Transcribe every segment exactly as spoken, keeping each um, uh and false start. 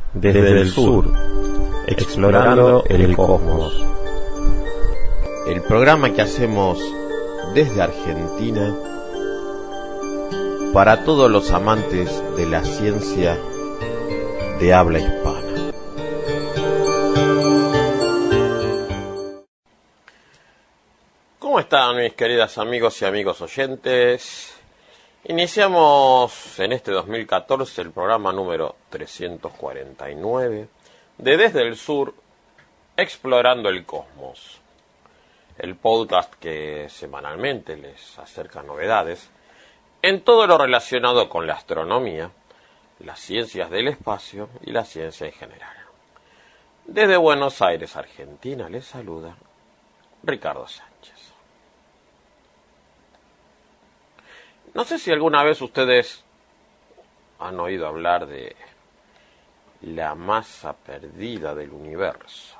desde el sur, explorando el cosmos. El programa que hacemos desde Argentina para todos los amantes de la ciencia de habla hispana. ¿Cómo están mis queridas amigos y amigos oyentes? Iniciamos en este dos mil catorce el programa número trescientos cuarenta y nueve de Desde el Sur, Explorando el Cosmos. El podcast que semanalmente les acerca novedades en todo lo relacionado con la astronomía, las ciencias del espacio y la ciencia en general. Desde Buenos Aires, Argentina, les saluda Ricardo Sánchez. No sé si alguna vez ustedes han oído hablar de la masa perdida del universo.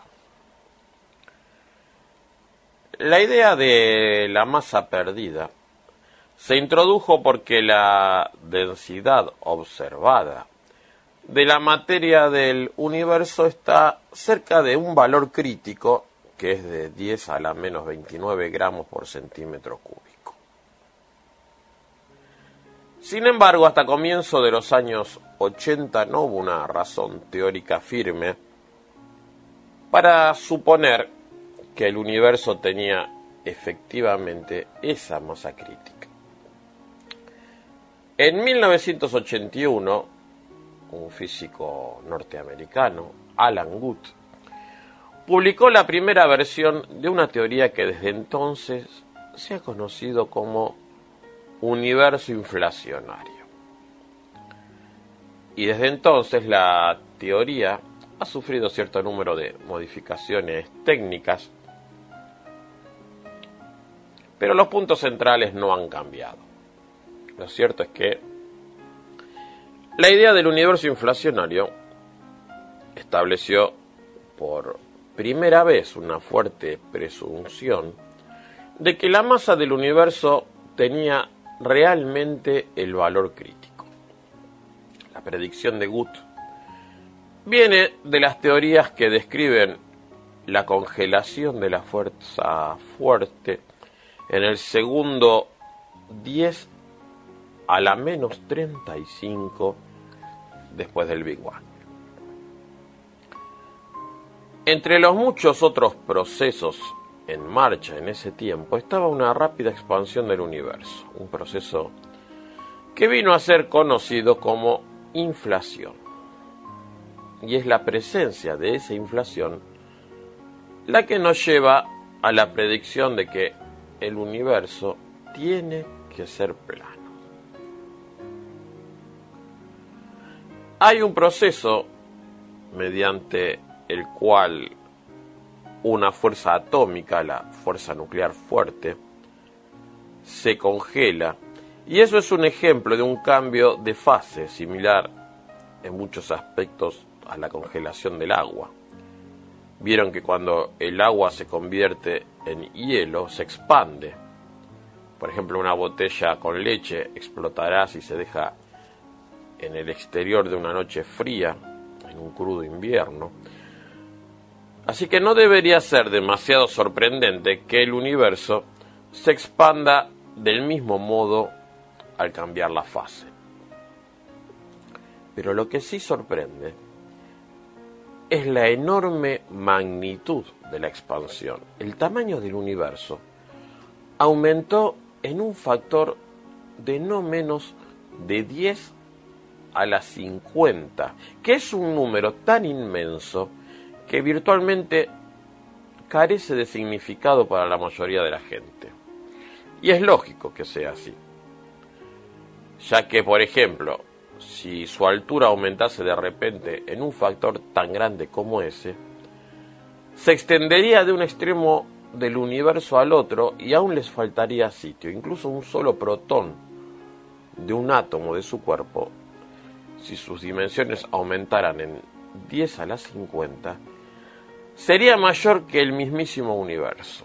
La idea de la masa perdida se introdujo porque la densidad observada de la materia del universo está cerca de un valor crítico que es de diez a la menos veintinueve gramos por centímetro cúbico. Sin embargo, hasta comienzo de los años ochenta no hubo una razón teórica firme para suponer que el universo tenía efectivamente esa masa crítica. En mil novecientos ochenta y uno, un físico norteamericano, Alan Guth, publicó la primera versión de una teoría que desde entonces se ha conocido como universo inflacionario. Y desde entonces la teoría ha sufrido cierto número de modificaciones técnicas, pero los puntos centrales no han cambiado. Lo cierto es que la idea del universo inflacionario estableció por primera vez una fuerte presunción de que la masa del universo tenía realmente el valor crítico. La predicción de Guth viene de las teorías que describen la congelación de la fuerza fuerte en el segundo diez a la menos treinta y cinco después del Big Bang. Entre los muchos otros procesos en marcha en ese tiempo estaba una rápida expansión del universo, un proceso que vino a ser conocido como inflación. Y es la presencia de esa inflación la que nos lleva a la predicción de que el universo tiene que ser plano. Hay un proceso mediante el cual una fuerza atómica, la fuerza nuclear fuerte, se congela, y eso es un ejemplo de un cambio de fase similar en muchos aspectos a la congelación del agua. Vieron que cuando el agua se convierte en hielo, se expande. Por ejemplo, una botella con leche explotará si se deja en el exterior de una noche fría, en un crudo invierno. Así que no debería ser demasiado sorprendente que el universo se expanda del mismo modo al cambiar la fase. Pero lo que sí sorprende es la enorme magnitud de la expansión. El tamaño del universo aumentó en un factor de no menos de diez a la cincuenta, que es un número tan inmenso que virtualmente carece de significado para la mayoría de la gente. Y es lógico que sea así, ya que, por ejemplo, si su altura aumentase de repente en un factor tan grande como ese, se extendería de un extremo del universo al otro y aún les faltaría sitio. Incluso un solo protón de un átomo de su cuerpo, si sus dimensiones aumentaran en diez a la cincuenta, sería mayor que el mismísimo universo.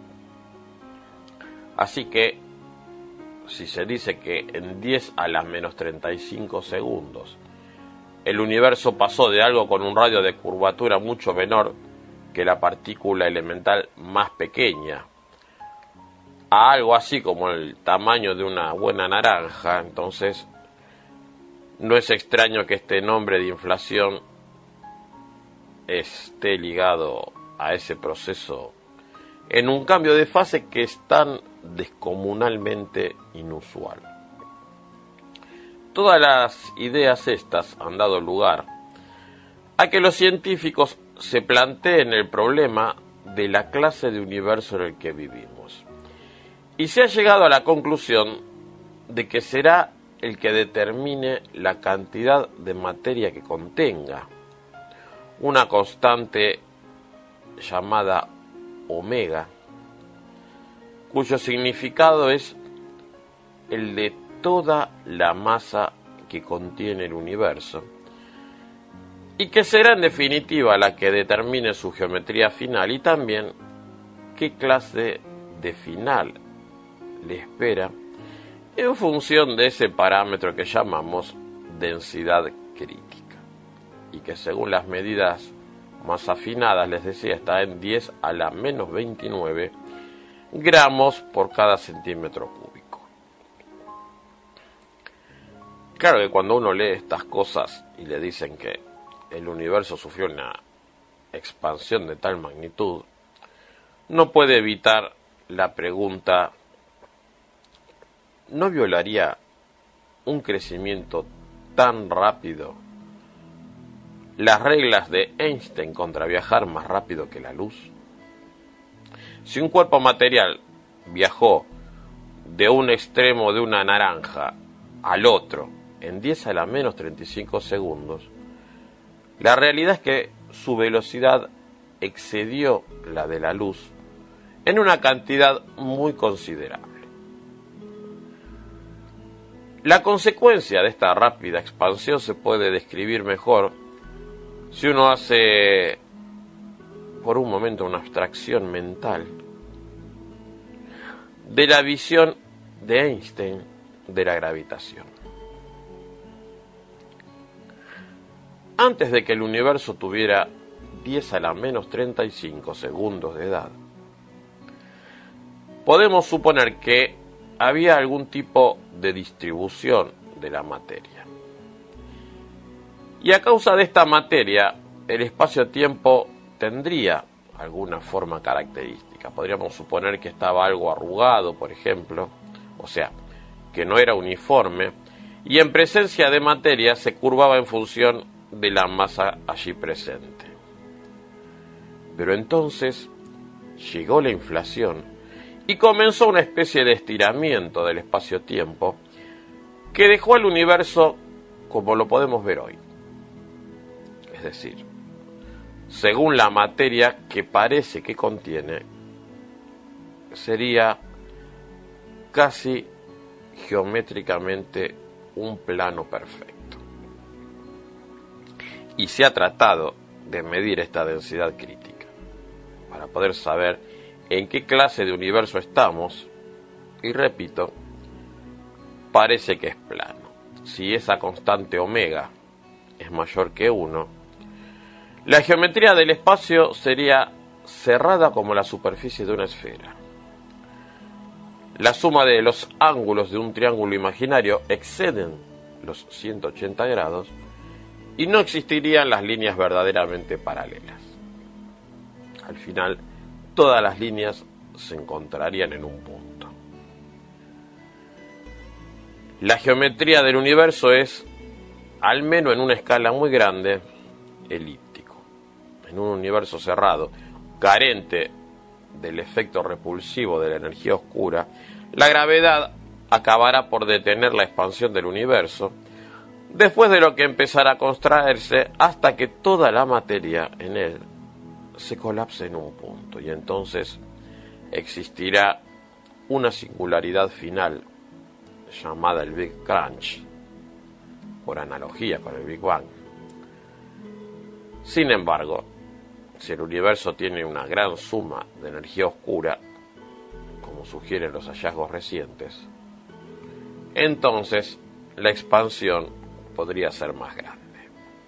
Así que, si se dice que en diez a la menos treinta y cinco segundos el universo pasó de algo con un radio de curvatura mucho menor que la partícula elemental más pequeña a algo así como el tamaño de una buena naranja. Entonces no es extraño que este nombre de inflación esté ligado a ese proceso en un cambio de fase que es tan descomunalmente inusual. Todas las ideas estas han dado lugar a que los científicos se planteen el problema de la clase de universo en el que vivimos. Y se ha llegado a la conclusión de que será el que determine la cantidad de materia que contenga, una constante llamada omega, cuyo significado es el de toda la masa que contiene el universo, y que será en definitiva la que determine su geometría final y también qué clase de final le espera en función de ese parámetro que llamamos densidad crítica, y que según las medidas más afinadas, les decía, está en diez a la menos veintinueve gramos por cada centímetro cúbico. Claro que cuando uno lee estas cosas y le dicen que el universo sufrió una expansión de tal magnitud, no puede evitar la pregunta: ¿no violaría un crecimiento tan rápido las reglas de Einstein contra viajar más rápido que la luz? Si un cuerpo material viajó de un extremo de una naranja al otro en diez a la menos treinta y cinco segundos, la realidad es que su velocidad excedió la de la luz en una cantidad muy considerable. La consecuencia de esta rápida expansión se puede describir mejor si uno hace por un momento una abstracción mental de la visión de Einstein de la gravitación. Antes de que el universo tuviera diez a la menos treinta y cinco segundos de edad, podemos suponer que había algún tipo de distribución de la materia. Y a causa de esta materia, el espacio-tiempo tendría alguna forma característica. Podríamos suponer que estaba algo arrugado, por ejemplo, o sea, que no era uniforme, y en presencia de materia se curvaba en función de la masa allí presente. Pero entonces llegó la inflación y comenzó una especie de estiramiento del espacio-tiempo que dejó al universo como lo podemos ver hoy. Es decir, según la materia que parece que contiene, sería casi geométricamente un plano perfecto. Y se ha tratado de medir esta densidad crítica para poder saber en qué clase de universo estamos, y repito, parece que es plano. Si esa constante omega es mayor que uno, la geometría del espacio sería cerrada como la superficie de una esfera. La suma de los ángulos de un triángulo imaginario exceden los ciento ochenta grados y no existirían las líneas verdaderamente paralelas. Al final, todas las líneas se encontrarían en un punto. La geometría del universo es, al menos en una escala muy grande, elíptico. En un universo cerrado, carente del efecto repulsivo de la energía oscura, la gravedad acabará por detener la expansión del universo, después de lo que empezará a contraerse hasta que toda la materia en él se colapse en un punto, y entonces existirá una singularidad final llamada el Big Crunch, por analogía con el Big Bang. Sin embargo, si el universo tiene una gran suma de energía oscura, como sugieren los hallazgos recientes, entonces la expansión podría ser más grande.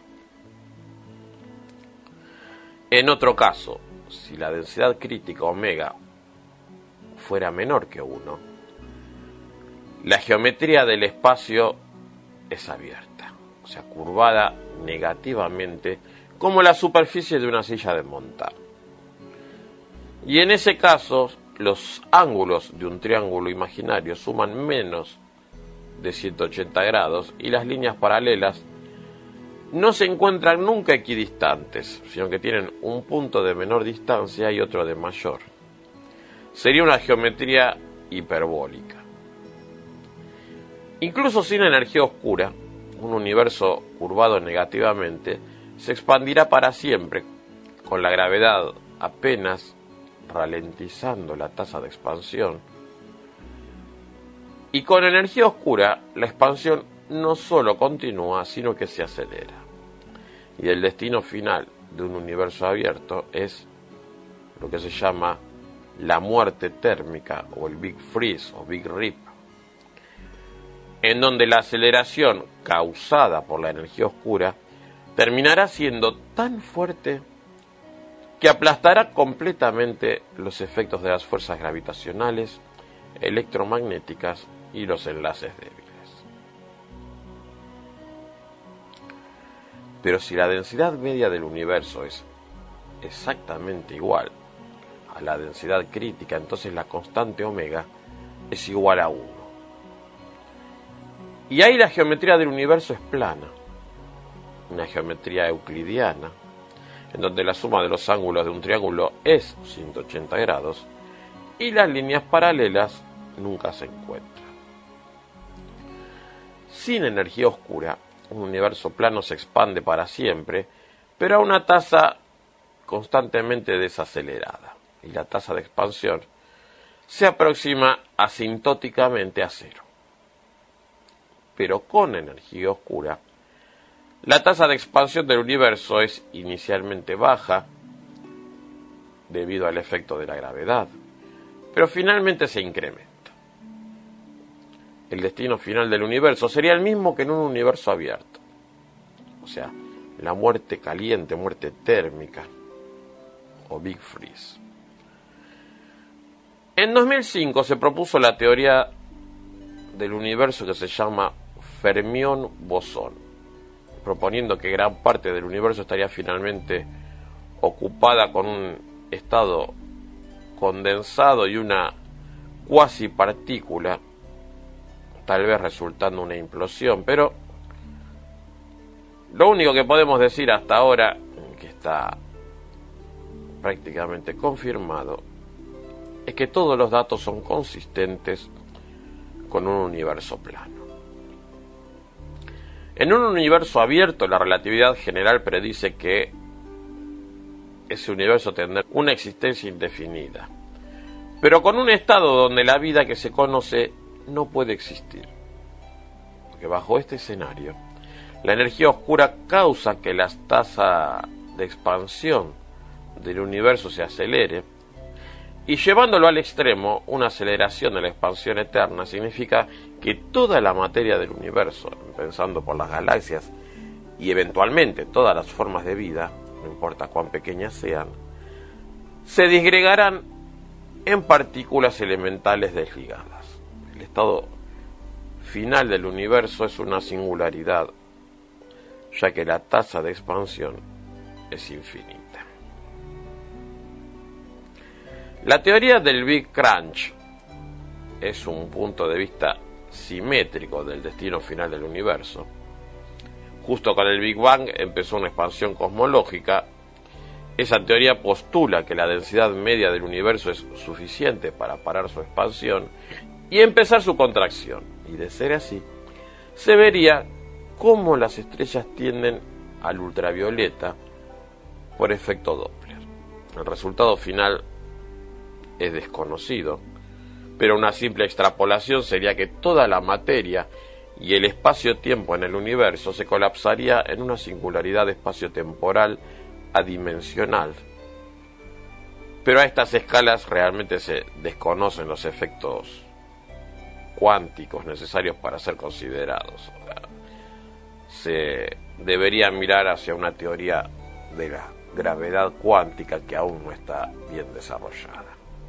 En otro caso, si la densidad crítica omega fuera menor que uno, la geometría del espacio es abierta, o sea, curvada negativamente como la superficie de una silla de montar. Y en ese caso, los ángulos de un triángulo imaginario suman menos de ciento ochenta grados y las líneas paralelas no se encuentran nunca equidistantes, sino que tienen un punto de menor distancia y otro de mayor. Sería una geometría hiperbólica. Incluso sin energía oscura, un universo curvado negativamente se expandirá para siempre, con la gravedad apenas ralentizando la tasa de expansión. Y con energía oscura, la expansión no solo continúa, sino que se acelera. Y el destino final de un universo abierto es lo que se llama la muerte térmica o el Big Freeze o Big Rip, en donde la aceleración causada por la energía oscura terminará siendo tan fuerte que aplastará completamente los efectos de las fuerzas gravitacionales, electromagnéticas y los enlaces débiles. Pero si la densidad media del universo es exactamente igual a la densidad crítica, entonces la constante omega es igual a uno. Y ahí la geometría del universo es plana, una geometría euclidiana, en donde la suma de los ángulos de un triángulo es ciento ochenta grados y las líneas paralelas nunca se encuentran. Sin energía oscura, un universo plano se expande para siempre, pero a una tasa constantemente desacelerada, y la tasa de expansión se aproxima asintóticamente a cero. Pero con energía oscura, la tasa de expansión del universo es inicialmente baja debido al efecto de la gravedad, pero finalmente se incrementa. El destino final del universo sería el mismo que en un universo abierto, o sea, la muerte caliente, muerte térmica o Big Freeze. En dos mil cinco se propuso la teoría del universo que se llama fermión-bosón, proponiendo que gran parte del universo estaría finalmente ocupada con un estado condensado y una cuasi partícula, tal vez resultando una implosión, pero lo único que podemos decir hasta ahora, que está prácticamente confirmado, es que todos los datos son consistentes con un universo plano. En un universo abierto, la relatividad general predice que ese universo tendrá una existencia indefinida, pero con un estado donde la vida que se conoce no puede existir, porque bajo este escenario, la energía oscura causa que la tasa de expansión del universo se acelere, y llevándolo al extremo, una aceleración de la expansión eterna significa que toda la materia del universo, empezando por las galaxias y eventualmente todas las formas de vida, no importa cuán pequeñas sean, se disgregarán en partículas elementales desligadas. El estado final del universo es una singularidad, ya que la tasa de expansión es infinita. La teoría del Big Crunch es un punto de vista simétrico del destino final del universo. Justo con el Big Bang empezó una expansión cosmológica. Esa teoría postula que la densidad media del universo es suficiente para parar su expansión y empezar su contracción. Y de ser así, se vería cómo las estrellas tienden al ultravioleta por efecto Doppler. El resultado final es desconocido, pero una simple extrapolación sería que toda la materia y el espacio-tiempo en el universo se colapsaría en una singularidad espacio-temporal adimensional. Pero a estas escalas realmente se desconocen los efectos cuánticos necesarios para ser considerados. Se debería mirar hacia una teoría de la gravedad cuántica que aún no está bien desarrollada.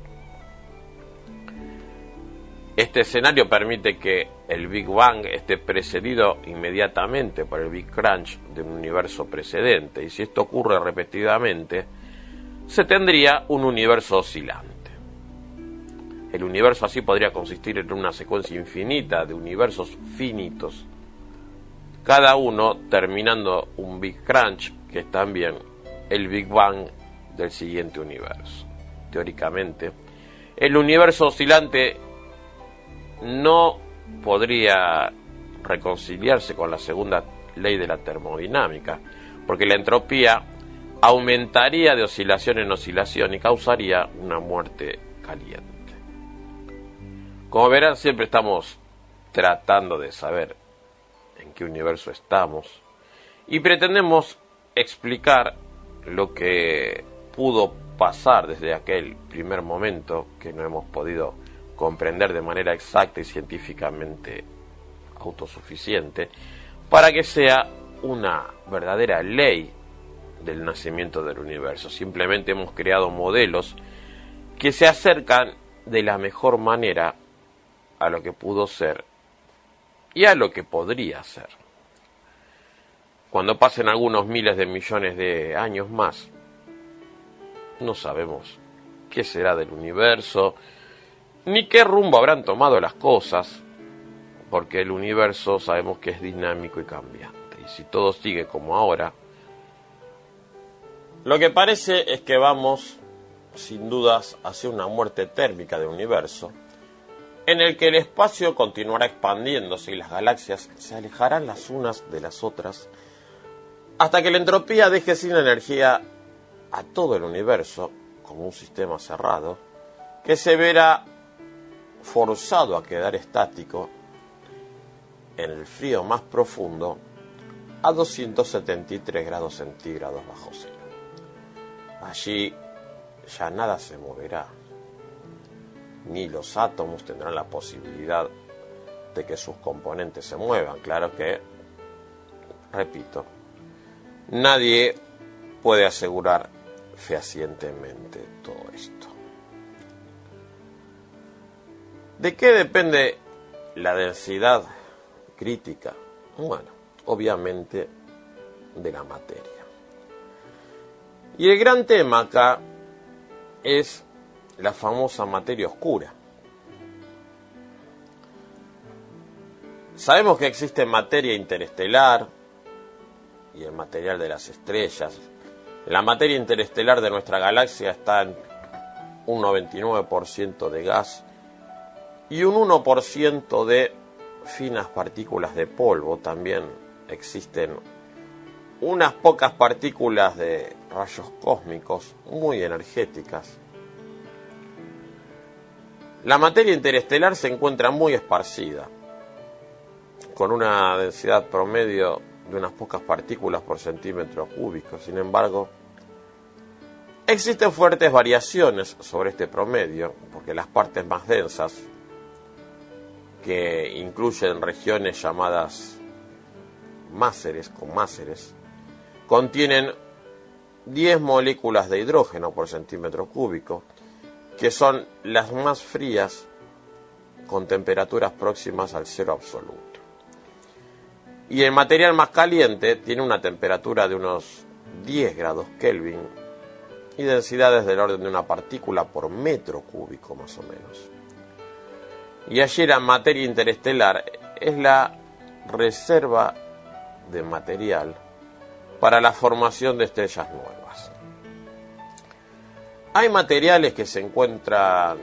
Este escenario permite que el Big Bang esté precedido inmediatamente por el Big Crunch de un universo precedente, y si esto ocurre repetidamente, se tendría un universo oscilante. El universo así podría consistir en una secuencia infinita de universos finitos, cada uno terminando un Big Crunch, que es también el Big Bang del siguiente universo. Teóricamente, el universo oscilante no podría reconciliarse con la segunda ley de la termodinámica, porque la entropía aumentaría de oscilación en oscilación y causaría una muerte caliente. Como verán, siempre estamos tratando de saber en qué universo estamos y pretendemos explicar lo que pudo pasar desde aquel primer momento que no hemos podido comprender de manera exacta y científicamente autosuficiente, para que sea una verdadera ley del nacimiento del universo. Simplemente hemos creado modelos que se acercan de la mejor manera a lo que pudo ser y a lo que podría ser. Cuando pasen algunos miles de millones de años más, no sabemos qué será del universo, ni qué rumbo habrán tomado las cosas, porque el universo sabemos que es dinámico y cambiante, y si todo sigue como ahora, lo que parece es que vamos, sin dudas, hacia una muerte térmica del universo, en el que el espacio continuará expandiéndose y las galaxias se alejarán las unas de las otras, hasta que la entropía deje sin energía a todo el universo, como un sistema cerrado, que se verá forzado a quedar estático en el frío más profundo a doscientos setenta y tres grados centígrados bajo cero. Allí ya nada se moverá, ni los átomos tendrán la posibilidad de que sus componentes se muevan. Claro que, repito, nadie puede asegurar fehacientemente todo esto. ¿De qué depende la densidad crítica? Bueno, obviamente de la materia. Y el gran tema acá es la famosa materia oscura. Sabemos que existe materia interestelar y el material de las estrellas. La materia interestelar de nuestra galaxia está en un noventa y nueve por ciento de gas y un uno por ciento de finas partículas de polvo. También existen unas pocas partículas de rayos cósmicos muy energéticas. La materia interestelar se encuentra muy esparcida, con una densidad promedio de unas pocas partículas por centímetro cúbico. Sin embargo, existen fuertes variaciones sobre este promedio, porque las partes más densas, que incluyen regiones llamadas máseres, con máseres, contienen diez moléculas de hidrógeno por centímetro cúbico, que son las más frías con temperaturas próximas al cero absoluto. Y el material más caliente tiene una temperatura de unos diez grados Kelvin y densidades del orden de una partícula por metro cúbico más o menos. Y allí la materia interestelar es la reserva de material para la formación de estrellas nuevas. Hay materiales que se encuentran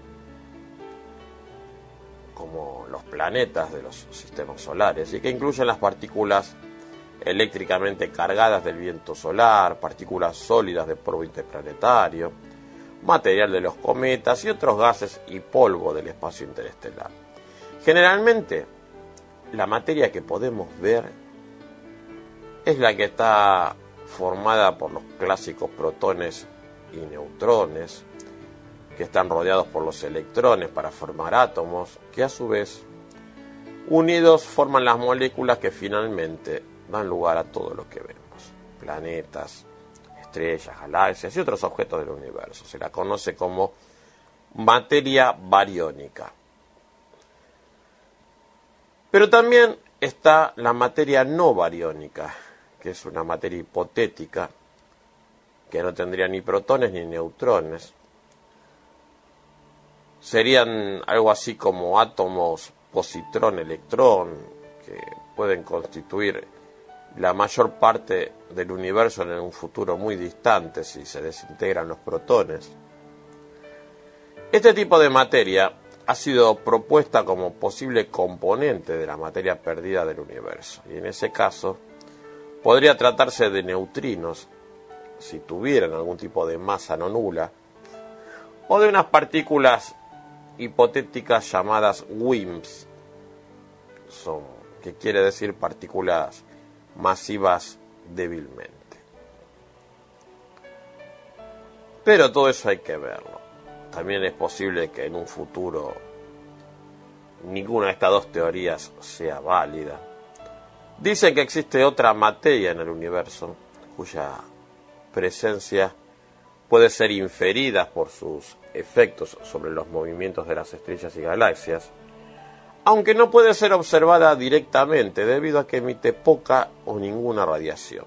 como los planetas de los sistemas solares y que incluyen las partículas eléctricamente cargadas del viento solar, partículas sólidas de polvo interplanetario, material de los cometas y otros gases y polvo del espacio interestelar. Generalmente, la materia que podemos ver es la que está formada por los clásicos protones y neutrones, que están rodeados por los electrones para formar átomos, que a su vez, unidos, forman las moléculas que finalmente dan lugar a todo lo que vemos: planetas, estrellas, galaxias y otros objetos del universo. Se la conoce como materia bariónica. Pero también está la materia no bariónica, que es una materia hipotética, que no tendría ni protones ni neutrones. Serían algo así como átomos positrón-electrón, que pueden constituir la mayor parte del universo en un futuro muy distante si se desintegran los protones. Este tipo de materia ha sido propuesta como posible componente de la materia perdida del universo, y en ese caso podría tratarse de neutrinos, si tuvieran algún tipo de masa no nula, o de unas partículas hipotéticas llamadas W I M Ps, son, que quiere decir partículas masivas débilmente. Pero todo eso hay que verlo. También es posible que en un futuro ninguna de estas dos teorías sea válida. Dicen que existe otra materia en el universo cuya presencia puede ser inferida por sus efectos sobre los movimientos de las estrellas y galaxias, aunque no puede ser observada directamente debido a que emite poca o ninguna radiación.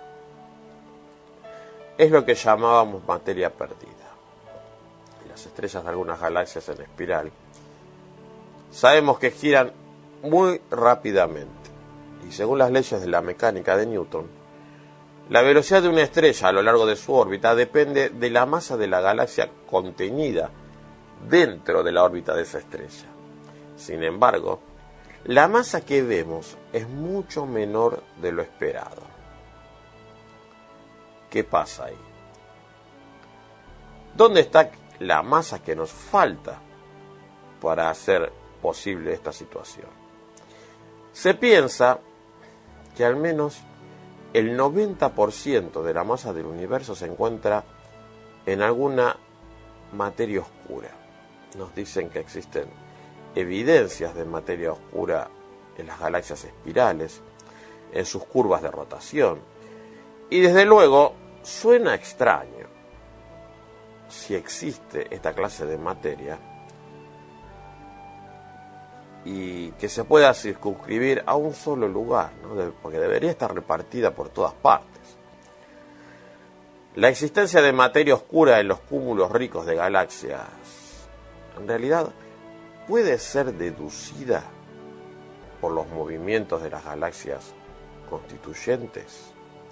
Es lo que llamábamos materia perdida. Las estrellas de algunas galaxias en espiral sabemos que giran muy rápidamente, y según las leyes de la mecánica de Newton, la velocidad de una estrella a lo largo de su órbita depende de la masa de la galaxia contenida dentro de la órbita de esa estrella. Sin embargo, la masa que vemos es mucho menor de lo esperado. ¿Qué pasa ahí? ¿Dónde está la masa que nos falta para hacer posible esta situación? Se piensa que al menos el noventa por ciento de la masa del universo se encuentra en alguna materia oscura. Nos dicen que existen evidencias de materia oscura en las galaxias espirales, en sus curvas de rotación, y desde luego suena extraño si existe esta clase de materia y que se pueda circunscribir a un solo lugar, ¿no? Porque debería estar repartida por todas partes. La existencia de materia oscura en los cúmulos ricos de galaxias, en realidad, puede ser deducida por los movimientos de las galaxias constituyentes.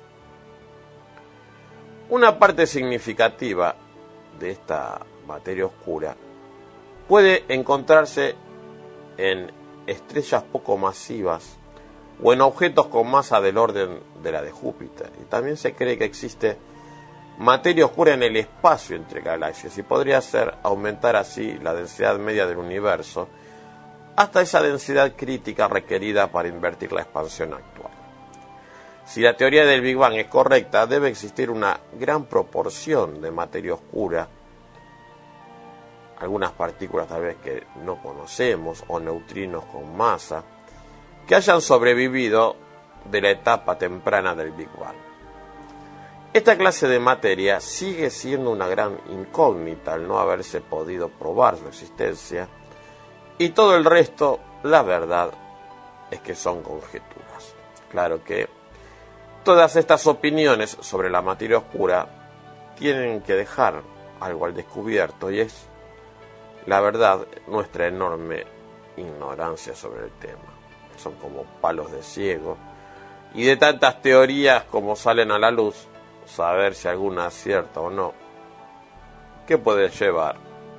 Una parte significativa de esta materia oscura puede encontrarse en estrellas poco masivas o en objetos con masa del orden de la de Júpiter. Y también se cree que existe materia oscura en el espacio entre galaxias y podría ser aumentar así la densidad media del universo hasta esa densidad crítica requerida para invertir la expansión actual. Si la teoría del Big Bang es correcta, debe existir una gran proporción de materia oscura, algunas partículas tal vez que no conocemos o neutrinos con masa, que hayan sobrevivido de la etapa temprana del Big Bang. Esta clase de materia sigue siendo una gran incógnita al no haberse podido probar su existencia, y todo el resto, la verdad, es que son conjeturas. Claro que todas estas opiniones sobre la materia oscura tienen que dejar algo al descubierto, y es, la verdad, nuestra enorme ignorancia sobre el tema. Son como palos de ciego, y de tantas teorías como salen a la luz, saber si alguna acierta o no, que puede llevar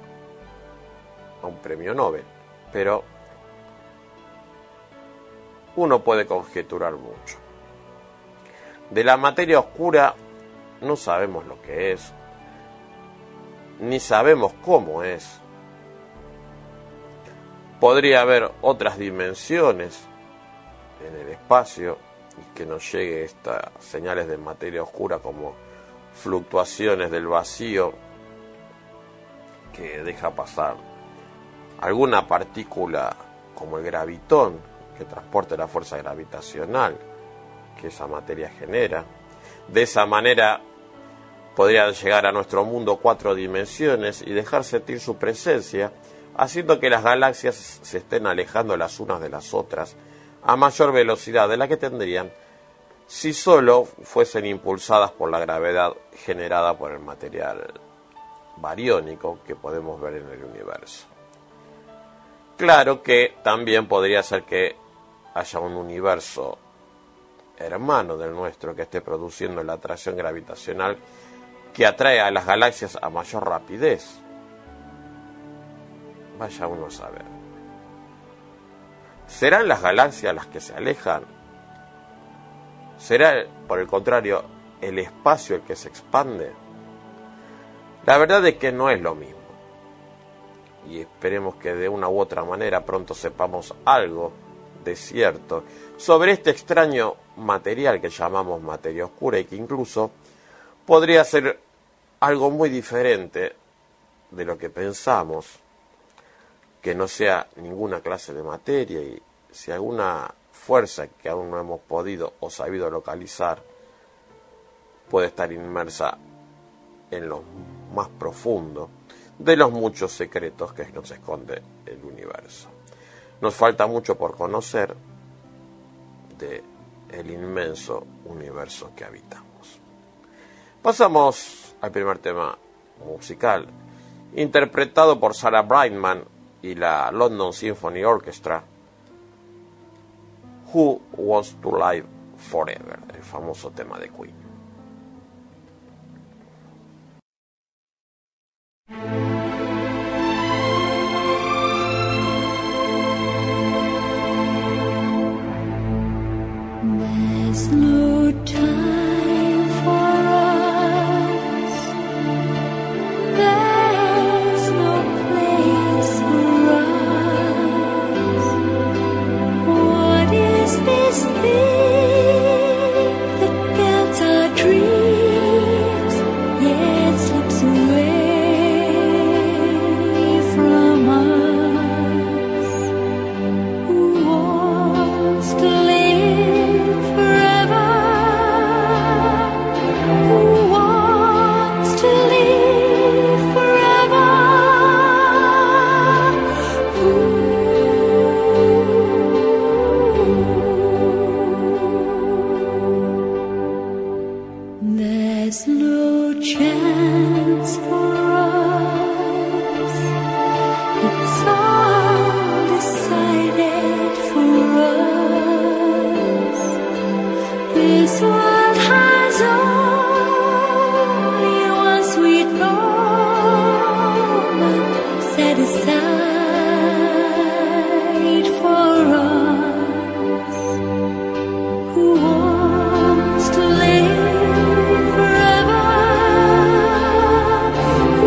a un premio Nobel. Pero uno puede conjeturar mucho. De la materia oscura no sabemos lo que es, ni sabemos cómo es. Podría haber otras dimensiones en el espacio y que nos llegue estas señales de materia oscura como fluctuaciones del vacío que deja pasar alguna partícula como el gravitón que transporte la fuerza gravitacional que esa materia genera. De esa manera Podrían llegar a nuestro mundo cuatro dimensiones y dejar sentir su presencia, haciendo que las galaxias se estén alejando las unas de las otras a mayor velocidad de la que tendrían si solo fuesen impulsadas por la gravedad generada por el material bariónico que podemos ver en el universo. Claro que también podría ser que haya un universo hermano del nuestro que esté produciendo la atracción gravitacional que atrae a las galaxias a mayor rapidez. Vaya uno a saber. ¿Serán las galaxias las que se alejan? ¿Será, por el contrario, el espacio el que se expande? La verdad es que no es lo mismo. Y esperemos que de una u otra manera pronto sepamos algo de cierto sobre este extraño material que llamamos materia oscura y que incluso podría ser algo muy diferente de lo que pensamos, que no sea ninguna clase de materia, y si alguna fuerza que aún no hemos podido o sabido localizar puede estar inmersa en lo más profundo de los muchos secretos que nos esconde el universo. Nos falta mucho por conocer de el inmenso universo que habitamos. Pasamos al primer tema musical, interpretado por Sarah Brightman y la London Symphony Orchestra, Who Wants to Live Forever, el famoso tema de Queen. There's no time for us. There's no place for us. What is this thing that gets our dreams, yet slips away from us? Who wants to live forever? Who wants to live forever? There's no chance for us. It's all decided for us. This world has only one sweet moment set aside for us. Who wants to live forever? Who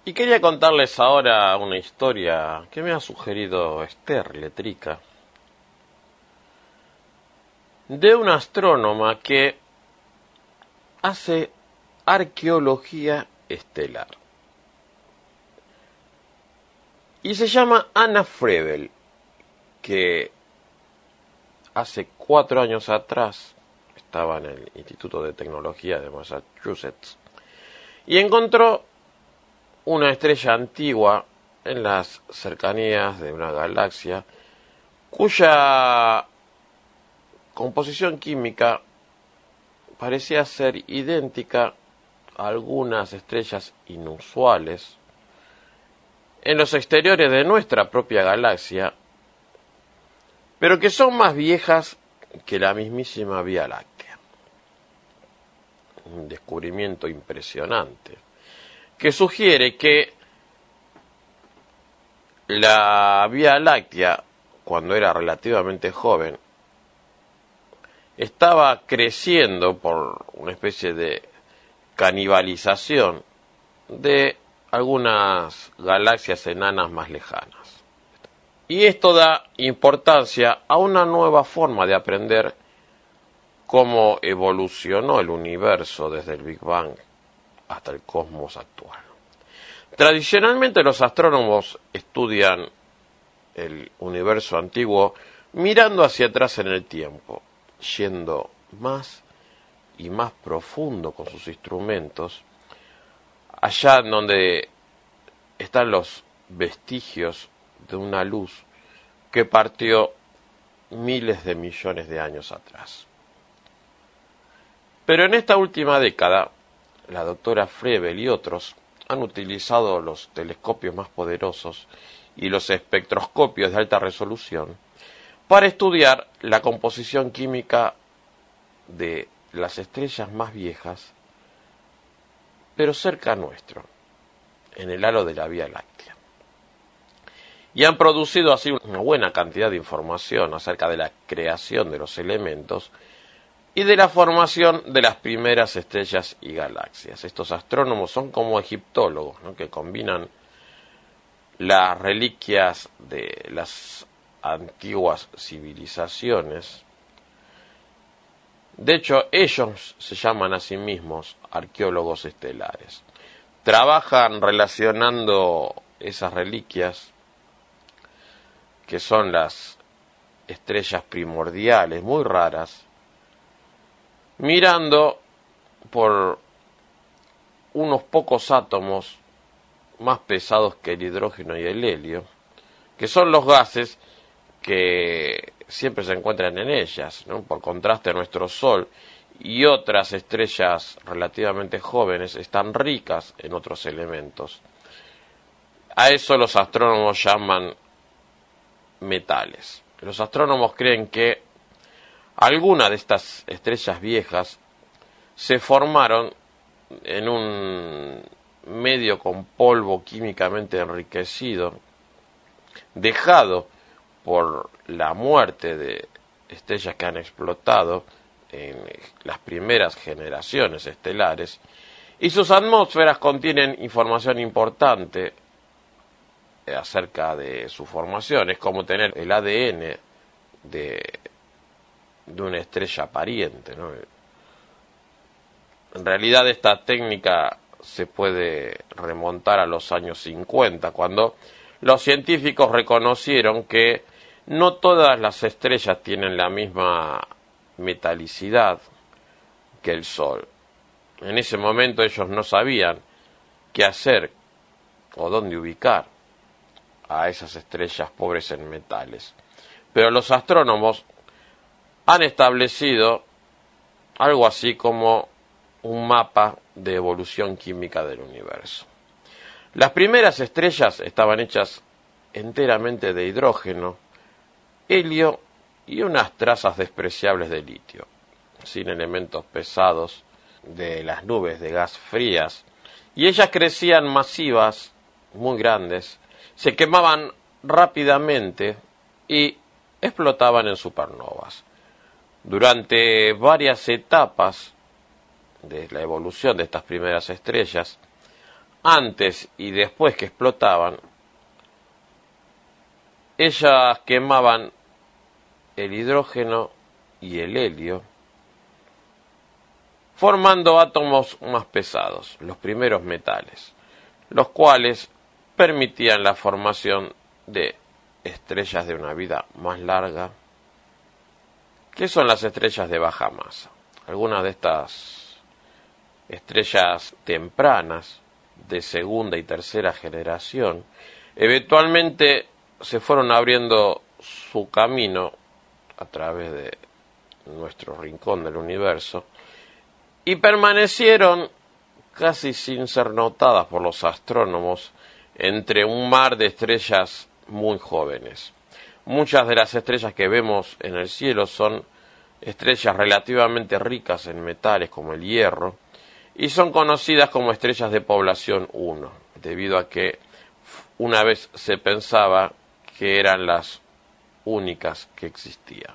Y quería contarles ahora una historia que me ha sugerido Esther Letrica, de una astrónoma que hace arqueología estelar. Y se llama Anna Frebel, que hace cuatro años atrás estaba en el Instituto de Tecnología de Massachusetts y encontró una estrella antigua en las cercanías de una galaxia cuya composición química parecía ser idéntica a algunas estrellas inusuales en los exteriores de nuestra propia galaxia, pero que son más viejas que la mismísima Vía Láctea. Un descubrimiento impresionante que sugiere que la Vía Láctea, cuando era relativamente joven, estaba creciendo por una especie de canibalización de algunas galaxias enanas más lejanas. Y esto da importancia a una nueva forma de aprender cómo evolucionó el universo desde el Big Bang hasta el cosmos actual. Tradicionalmente los astrónomos estudian el universo antiguo mirando hacia atrás en el tiempo, yendo más y más profundo con sus instrumentos, allá en donde están los vestigios de una luz que partió miles de millones de años atrás. Pero en esta última década, la doctora Frebel y otros han utilizado los telescopios más poderosos y los espectroscopios de alta resolución para estudiar la composición química de las estrellas más viejas, pero cerca nuestro, en el halo de la Vía Láctea. Y han producido así una buena cantidad de información acerca de la creación de los elementos y de la formación de las primeras estrellas y galaxias. Estos astrónomos son como egiptólogos, ¿no?, que combinan las reliquias de las antiguas civilizaciones. De hecho, ellos se llaman a sí mismos arqueólogos estelares. Trabajan relacionando esas reliquias, que son las estrellas primordiales, muy raras, mirando por unos pocos átomos más pesados que el hidrógeno y el helio, que son los gases que siempre se encuentran en ellas, ¿no? Por contraste, nuestro Sol y otras estrellas relativamente jóvenes están ricas en otros elementos. A eso los astrónomos llaman metales. Los astrónomos creen que algunas de estas estrellas viejas se formaron en un medio con polvo químicamente enriquecido, dejado por la muerte de estrellas que han explotado en las primeras generaciones estelares, y sus atmósferas contienen información importante acerca de su formación. Es como tener el A D N de, de una estrella pariente, ¿no? En realidad esta técnica se puede remontar a los años cincuenta, cuando los científicos reconocieron que no todas las estrellas tienen la misma metalicidad que el Sol. En ese momento ellos no sabían qué hacer o dónde ubicar a esas estrellas pobres en metales. Pero los astrónomos han establecido algo así como un mapa de evolución química del universo. Las primeras estrellas estaban hechas enteramente de hidrógeno, helio y unas trazas despreciables de litio, sin elementos pesados de las nubes de gas frías, y ellas crecían masivas, muy grandes, se quemaban rápidamente y explotaban en supernovas. Durante varias etapas de la evolución de estas primeras estrellas, antes y después que explotaban, ellas quemaban el hidrógeno y el helio, formando átomos más pesados, los primeros metales, los cuales permitían la formación de estrellas de una vida más larga, que son las estrellas de baja masa. Algunas de estas estrellas tempranas, de segunda y tercera generación, eventualmente se fueron abriendo su camino a través de nuestro rincón del universo y permanecieron casi sin ser notadas por los astrónomos entre un mar de estrellas muy jóvenes. Muchas de las estrellas que vemos en el cielo son estrellas relativamente ricas en metales como el hierro y son conocidas como estrellas de población uno, debido a que una vez se pensaba que eran las únicas que existían.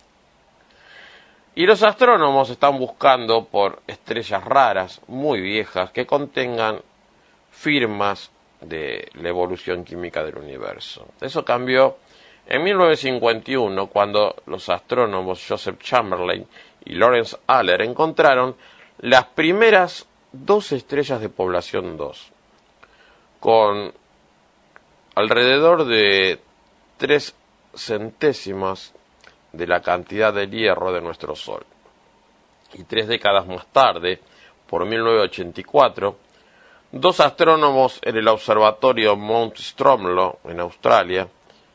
Y los astrónomos están buscando por estrellas raras, muy viejas, que contengan firmas de la evolución química del universo. Eso cambió en mil novecientos cincuenta y uno, cuando los astrónomos Joseph Chamberlain y Lawrence Aller encontraron las primeras dos estrellas de población dos, con alrededor de tres centésimas de la cantidad de hierro de nuestro Sol. Y tres décadas más tarde, por mil novecientos ochenta y cuatro, dos astrónomos en el observatorio Mount Stromlo, en Australia,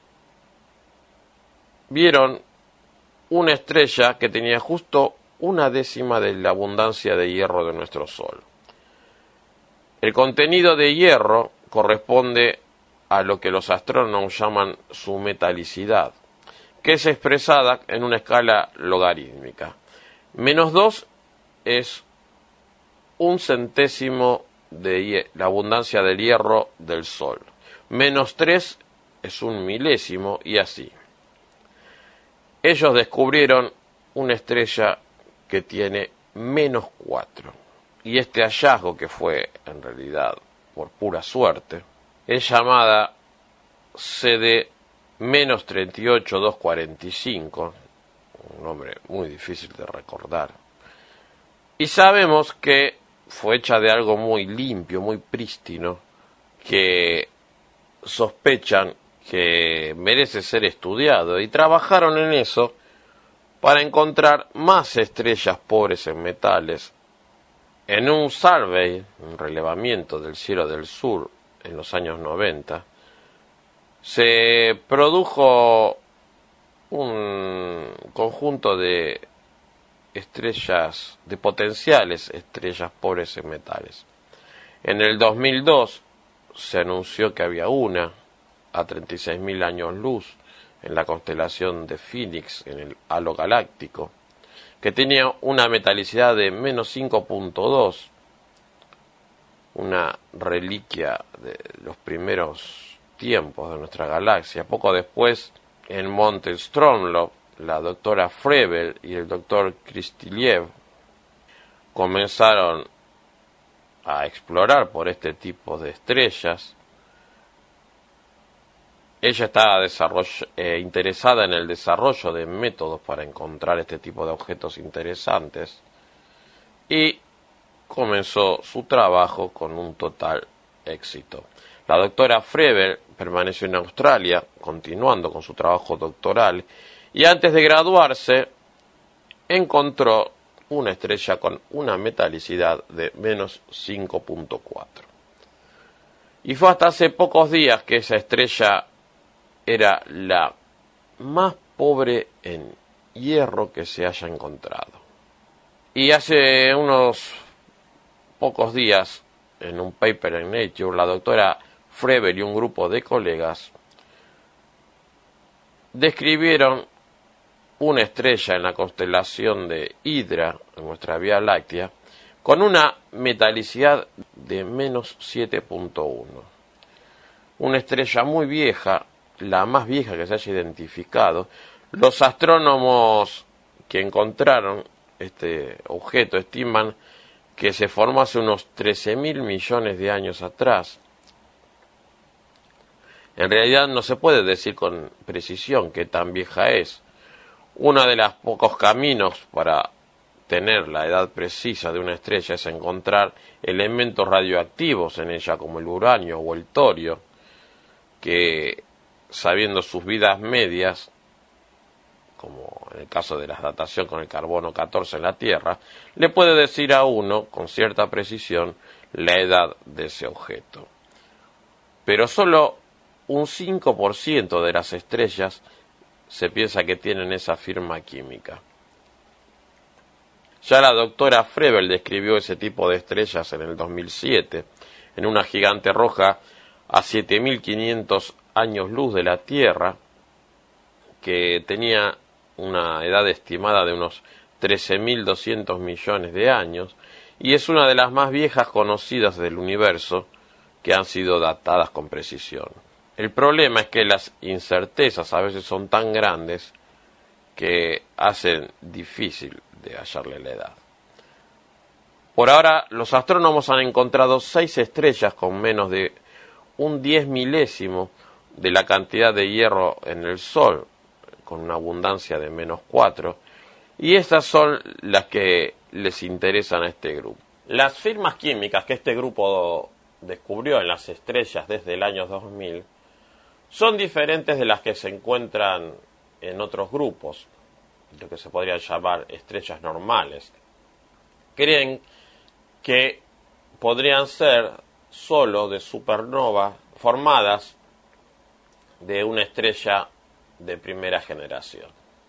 vieron una estrella que tenía justo una décima de la abundancia de hierro de nuestro Sol. El contenido de hierro corresponde a lo que los astrónomos llaman su metalicidad, que es expresada en una escala logarítmica. Menos dos es un centésimo de la abundancia del hierro del Sol. Menos tres es un milésimo y así. Ellos descubrieron una estrella que tiene menos cuatro. Y este hallazgo, que fue en realidad por pura suerte, es llamada C D menos treinta y ocho mil doscientos cuarenta y cinco, un nombre muy difícil de recordar. Y sabemos que fue hecha de algo muy limpio, muy prístino, que sospechan que merece ser estudiado, y trabajaron en eso para encontrar más estrellas pobres en metales. En un survey, un relevamiento del cielo del sur en los años noventa, se produjo un conjunto de estrellas, de potenciales estrellas pobres en metales. En el dos mil dos se anunció que había una a treinta y seis mil años luz en la constelación de Phoenix, en el halo galáctico, que tenía una metalicidad de menos cinco punto dos, una reliquia de los primeros tiempos de nuestra galaxia. Poco después, en Monte Stromlo, la doctora Frebel y el doctor Kristiliev comenzaron a explorar por este tipo de estrellas. Ella estaba eh, interesada en el desarrollo de métodos para encontrar este tipo de objetos interesantes y comenzó su trabajo con un total éxito. La doctora Frebel permaneció en Australia, continuando con su trabajo doctoral, y antes de graduarse encontró una estrella con una metalicidad de menos cinco punto cuatro. Y fue hasta hace pocos días que esa estrella era la más pobre en hierro que se haya encontrado. Y hace unos pocos días, en un paper en Nature, la doctora Frebel y un grupo de colegas describieron una estrella en la constelación de Hydra, en nuestra Vía Láctea, con una metalicidad de menos siete punto uno. Una estrella muy vieja, la más vieja que se haya identificado. Los astrónomos que encontraron este objeto estiman que se formó hace unos trece mil millones de años atrás. En realidad no se puede decir con precisión qué tan vieja es. Uno de los pocos caminos para tener la edad precisa de una estrella es encontrar elementos radioactivos en ella, como el uranio o el torio, que, sabiendo sus vidas medias, como en el caso de la datación con el carbono catorce en la Tierra, le puede decir a uno, con cierta precisión, la edad de ese objeto. Pero solo un cinco por ciento de las estrellas se piensa que tienen esa firma química. Ya la doctora Frebel describió ese tipo de estrellas en el dos mil siete, en una gigante roja a siete mil quinientos años luz de la Tierra, que tenía una edad estimada de unos trece mil doscientos millones de años, y es una de las más viejas conocidas del universo que han sido datadas con precisión. El problema es que las incertezas a veces son tan grandes que hacen difícil de hallarle la edad. Por ahora, los astrónomos han encontrado seis estrellas con menos de un diez milésimo de la cantidad de hierro en el Sol, con una abundancia de menos cuatro, y estas son las que les interesan a este grupo. Las firmas químicas que este grupo descubrió en las estrellas desde el año dos mil son diferentes de las que se encuentran en otros grupos, lo que se podría llamar estrellas normales. Creen que podrían ser solo de supernovas formadas de una estrella de primera generación.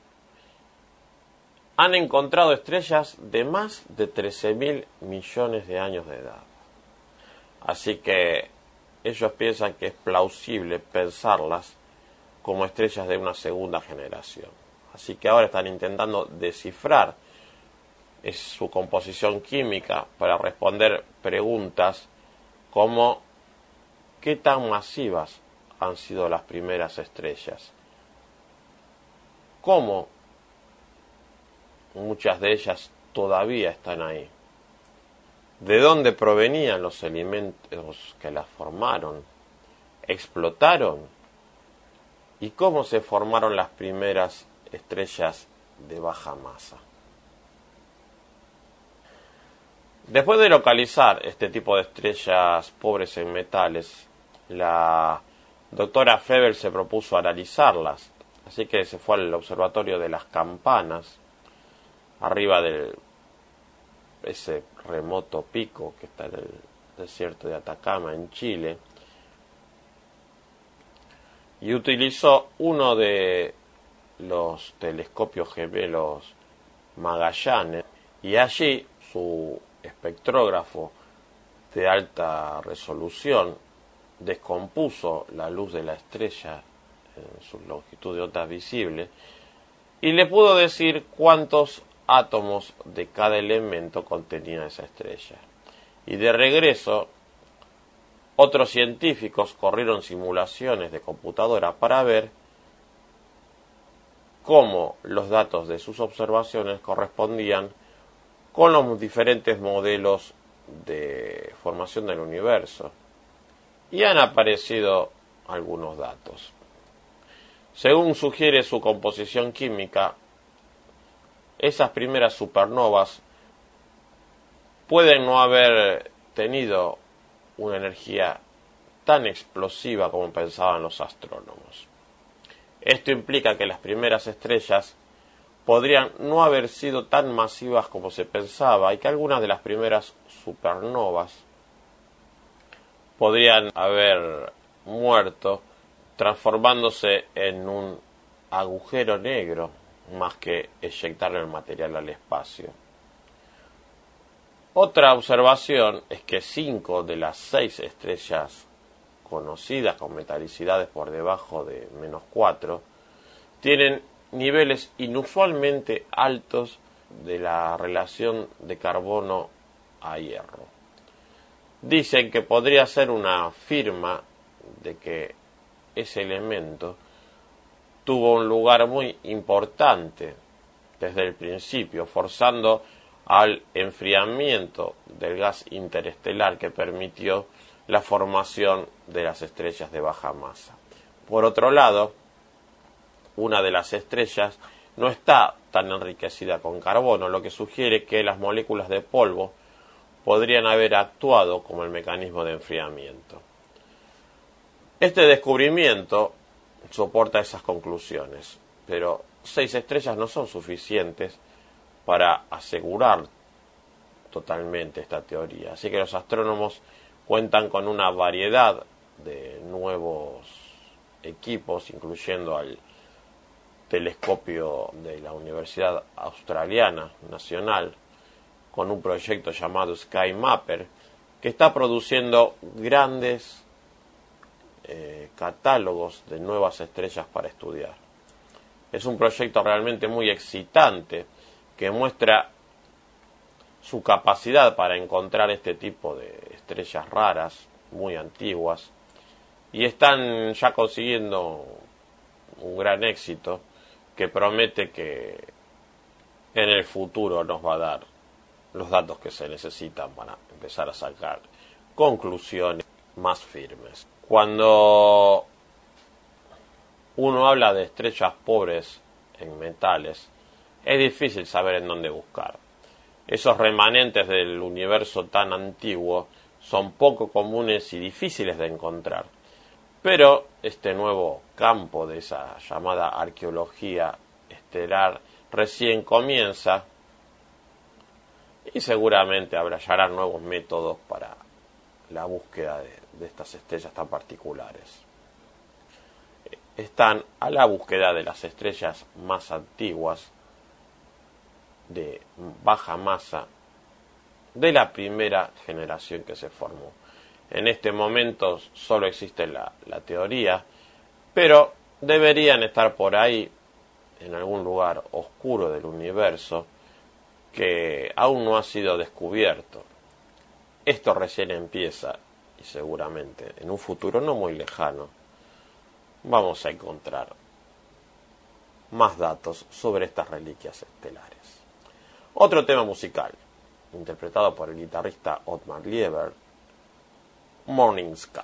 Han encontrado estrellas de más de trece mil millones de años de edad. Así que ellos piensan que es plausible pensarlas como estrellas de una segunda generación. Así que ahora están intentando descifrar su composición química para responder preguntas como ¿qué tan masivas han sido las primeras estrellas? ¿Cómo muchas de ellas todavía están ahí? ¿De dónde provenían los elementos que las formaron? ¿Explotaron? ¿Y cómo se formaron las primeras estrellas de baja masa? Después de localizar este tipo de estrellas pobres en metales, la doctora Frebel se propuso analizarlas, así que se fue al observatorio de las Campanas, arriba de ese remoto pico que está en el desierto de Atacama, en Chile, y utilizó uno de los telescopios gemelos Magallanes, y allí su espectrógrafo de alta resolución descompuso la luz de la estrella en su longitud de onda visible y le pudo decir cuántos átomos de cada elemento contenía esa estrella. Y de regreso, otros científicos corrieron simulaciones de computadora para ver cómo los datos de sus observaciones correspondían con los diferentes modelos de formación del universo. Y han aparecido algunos datos. Según sugiere su composición química, esas primeras supernovas pueden no haber tenido una energía tan explosiva como pensaban los astrónomos. Esto implica que las primeras estrellas podrían no haber sido tan masivas como se pensaba y que algunas de las primeras supernovas podrían haber muerto transformándose en un agujero negro más que eyectar el material al espacio. Otra observación es que cinco de las seis estrellas conocidas con metalicidades por debajo de menos cuatro tienen niveles inusualmente altos de la relación de carbono a hierro. Dicen que podría ser una firma de que ese elemento tuvo un lugar muy importante desde el principio, forzando al enfriamiento del gas interestelar que permitió la formación de las estrellas de baja masa. Por otro lado, una de las estrellas no está tan enriquecida con carbono, lo que sugiere que las moléculas de polvo podrían haber actuado como el mecanismo de enfriamiento. Este descubrimiento soporta esas conclusiones, pero seis estrellas no son suficientes para asegurar totalmente esta teoría. Así que los astrónomos cuentan con una variedad de nuevos equipos, incluyendo al telescopio de la Universidad Australiana Nacional, con un proyecto llamado Sky Mapper, que está produciendo grandes eh, catálogos de nuevas estrellas para estudiar. Es un proyecto realmente muy excitante que muestra su capacidad para encontrar este tipo de estrellas raras, muy antiguas, y están ya consiguiendo un gran éxito que promete que en el futuro nos va a dar los datos que se necesitan para empezar a sacar conclusiones más firmes. Cuando uno habla de estrellas pobres en metales, es difícil saber en dónde buscar. Esos remanentes del universo tan antiguo son poco comunes y difíciles de encontrar. Pero este nuevo campo de esa llamada arqueología estelar recién comienza y seguramente hallarán nuevos métodos para la búsqueda de, de estas estrellas tan particulares. Están a la búsqueda de las estrellas más antiguas, de baja masa, de la primera generación que se formó. En este momento solo existe la, la teoría, pero deberían estar por ahí, en algún lugar oscuro del universo, que aún no ha sido descubierto. Esto recién empieza y seguramente en un futuro no muy lejano vamos a encontrar más datos sobre estas reliquias estelares. Otro tema musical, interpretado por el guitarrista Ottmar Lieber, Morning Sky.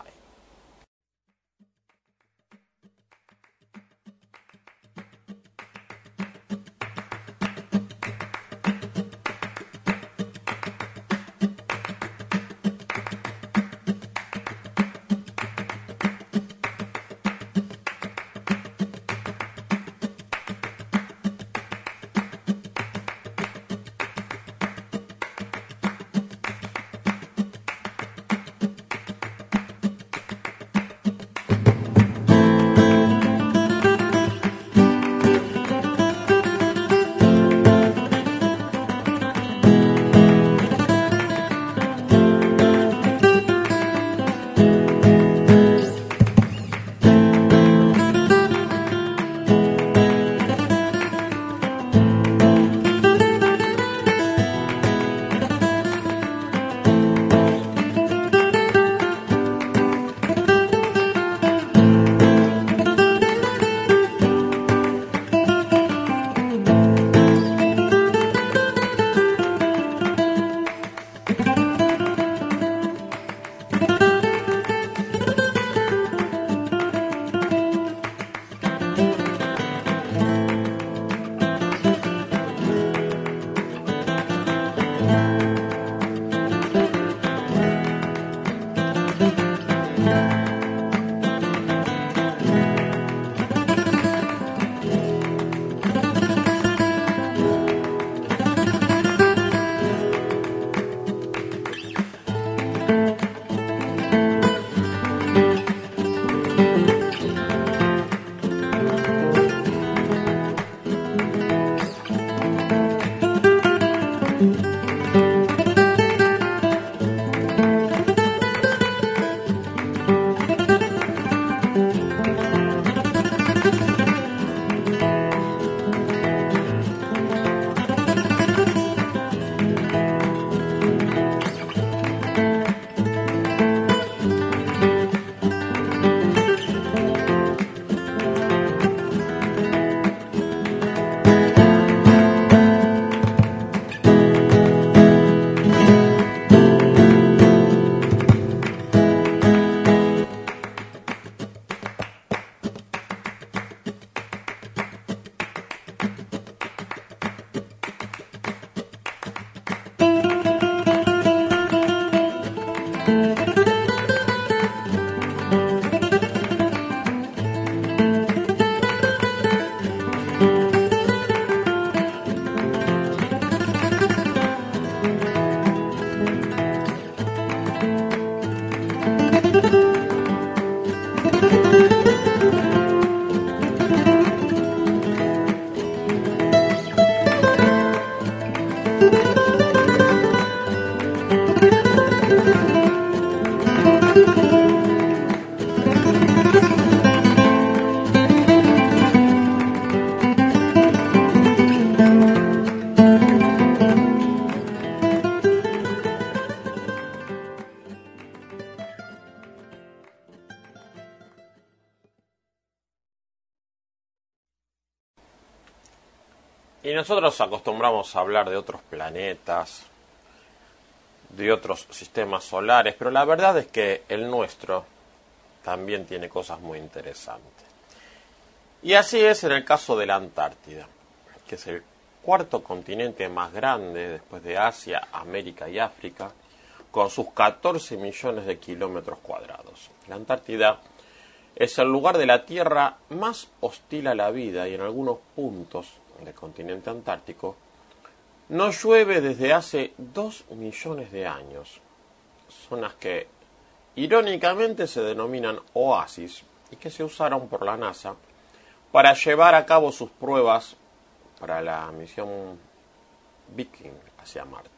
Y nosotros acostumbramos a hablar de otros planetas, de otros sistemas solares, pero la verdad es que el nuestro también tiene cosas muy interesantes. Y así es en el caso de la Antártida, que es el cuarto continente más grande después de Asia, América y África, con sus catorce millones de kilómetros cuadrados. La Antártida es el lugar de la Tierra más hostil a la vida y en algunos puntos del continente antártico no llueve desde hace dos millones de años. Zonas que irónicamente se denominan oasis y que se usaron por la NASA para llevar a cabo sus pruebas para la misión Viking hacia Marte.